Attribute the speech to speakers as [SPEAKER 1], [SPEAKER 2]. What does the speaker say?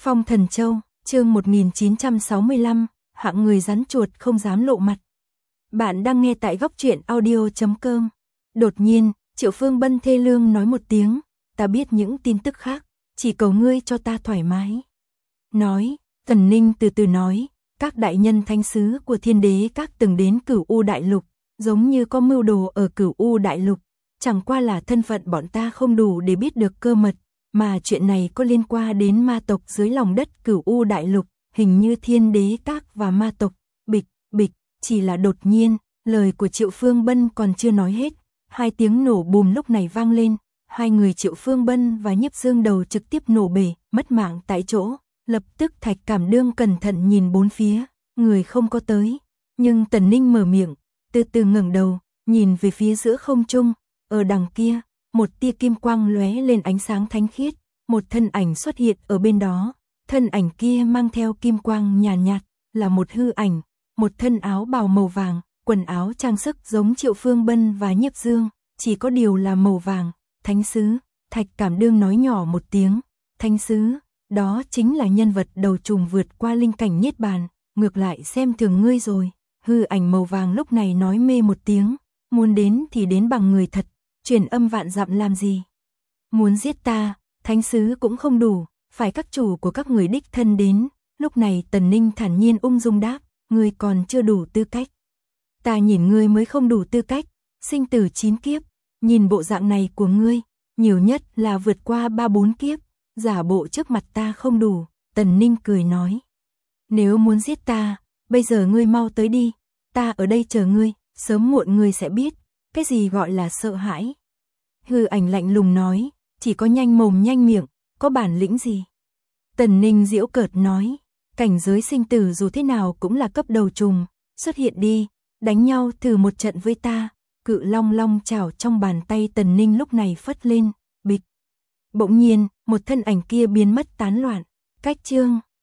[SPEAKER 1] Phong Thần Châu, chương 1965, hạng người rắn chuột không dám lộ mặt. Bạn đang nghe tại góc truyện audio.com. Đột nhiên, Triệu Phương Bân thê lương nói một tiếng, ta biết những tin tức khác, chỉ cầu ngươi cho ta thoải mái. Nói, Tần Ninh từ từ nói, các đại nhân thánh sứ của Thiên Đế Các từng đến Cửu U Đại Lục, giống như có mưu đồ ở Cửu U Đại Lục, chẳng qua là thân phận bọn ta không đủ để biết được cơ mật, mà chuyện này có liên quan đến ma tộc dưới lòng đất Cửu U Đại Lục, hình như Thiên Đế Các và ma tộc. Bịch, chỉ là đột nhiên, lời của Triệu Phương Bân còn chưa nói hết, hai tiếng nổ bùm lúc này vang lên, hai người Triệu Phương Bân và Nhiếp Dương đầu trực tiếp nổ bể, mất mạng tại chỗ. Lập tức Thạch Cảm Đương cẩn thận nhìn bốn phía, người không có tới, nhưng Tần Ninh mở miệng, từ từ ngẩng đầu, nhìn về phía giữa không trung, ở đằng kia, một tia kim quang lóe lên ánh sáng thánh khiết, một thân ảnh xuất hiện ở bên đó, thân ảnh kia mang theo kim quang nhàn nhạt, là một hư ảnh, một thân áo bào màu vàng, quần áo trang sức giống Triệu Phương Bân và Nhiếp Dương, chỉ có điều là màu vàng. Thánh sứ, Thạch Cảm Đương nói nhỏ một tiếng, thánh sứ, đó chính là nhân vật đầu trùng vượt qua linh cảnh niết bàn, ngược lại xem thường ngươi rồi. Hư ảnh màu vàng lúc này nói mê một tiếng, muốn đến thì đến bằng người thật, truyền âm vạn dặm làm gì? Muốn giết ta, thánh sứ cũng không đủ, phải các chủ của các người đích thân đến. Lúc này Tần Ninh thản nhiên ung dung đáp, ngươi còn chưa đủ tư cách. Ta nhìn ngươi mới không đủ tư cách, sinh tử 9 kiếp, nhìn bộ dạng này của ngươi, nhiều nhất là vượt qua 3-4 kiếp, giả bộ trước mặt ta không đủ. Tần Ninh cười nói, nếu muốn giết ta, bây giờ ngươi mau tới đi, ta ở đây chờ ngươi, sớm muộn ngươi sẽ biết, cái gì gọi là sợ hãi. Hư ảnh lạnh lùng nói, chỉ có nhanh mồm nhanh miệng, có bản lĩnh gì? Tần Ninh giễu cợt nói, cảnh giới sinh tử dù thế nào cũng là cấp đầu trùng, xuất hiện đi, đánh nhau thử một trận với ta. Cự long long chảo trong bàn tay Tần Ninh lúc này phất lên, bịch. Bỗng nhiên, một thân ảnh kia biến mất tán loạn, cách chương